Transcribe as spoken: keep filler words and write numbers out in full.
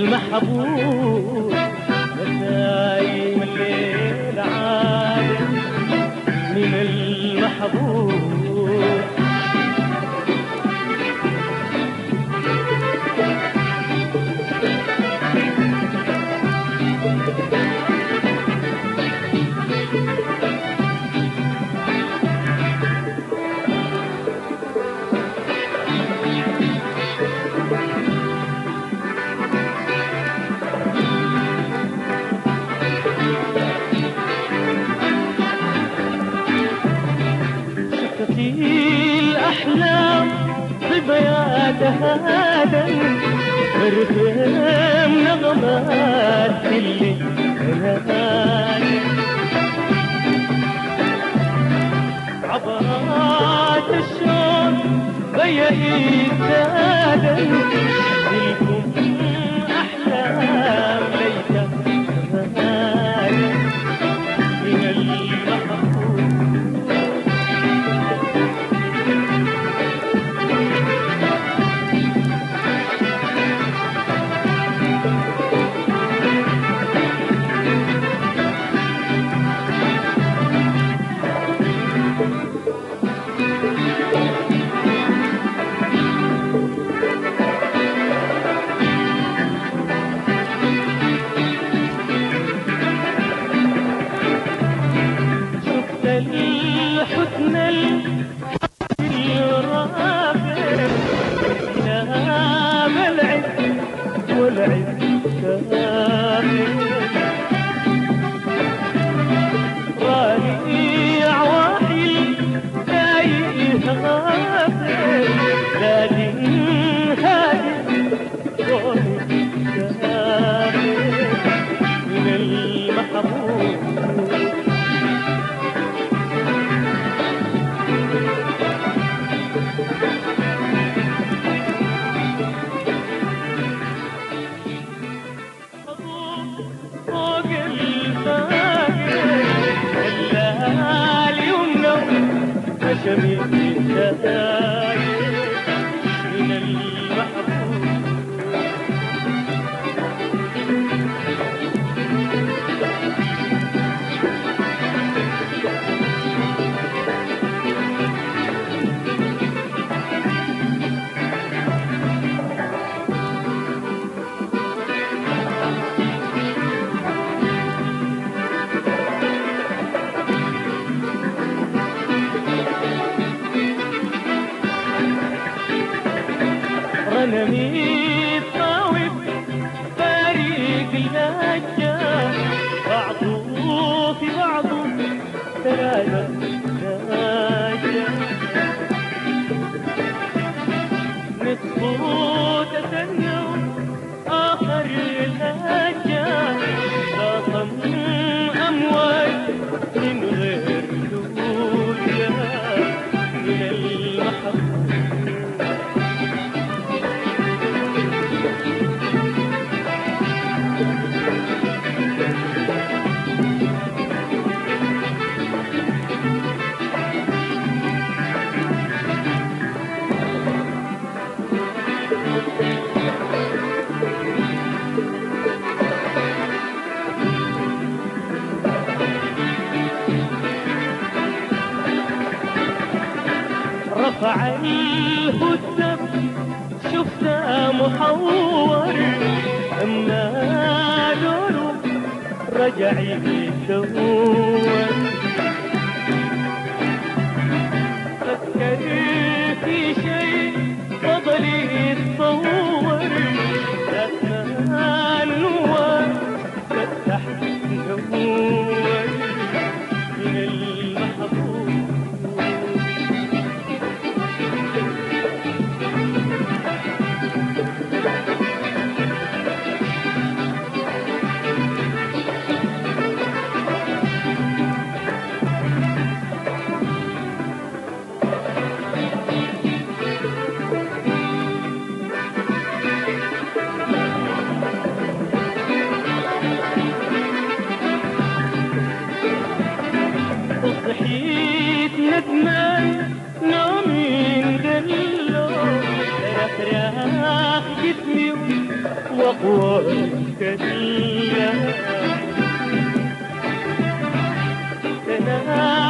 المحبوب نسايم الليل عاد من المحبوب. الأحلام ضبياتها دم برخم نغمات اللي نادي عبرات الشوق بيعيد دم لكم أحلام ليتها من المحبوب. الحسن الرافع نام العز والعز كامل رائع واحد تايه غافل لكن هادي صوت كامل من المحبوب. شميل الشدايد من المحبوب. غنمي طاوب فريق النجاة بعضه في بعضه ثلاثة نجاة نصفه تسنوا آخر الهجاة ضاصم أمواج من غير لوجة من المحبوب. رفع الهدب شفته محور اما لونه رجع يدور فكر في شيء فضل يتصور لما النور فتح نور من المحبوب. واتكلم. أنا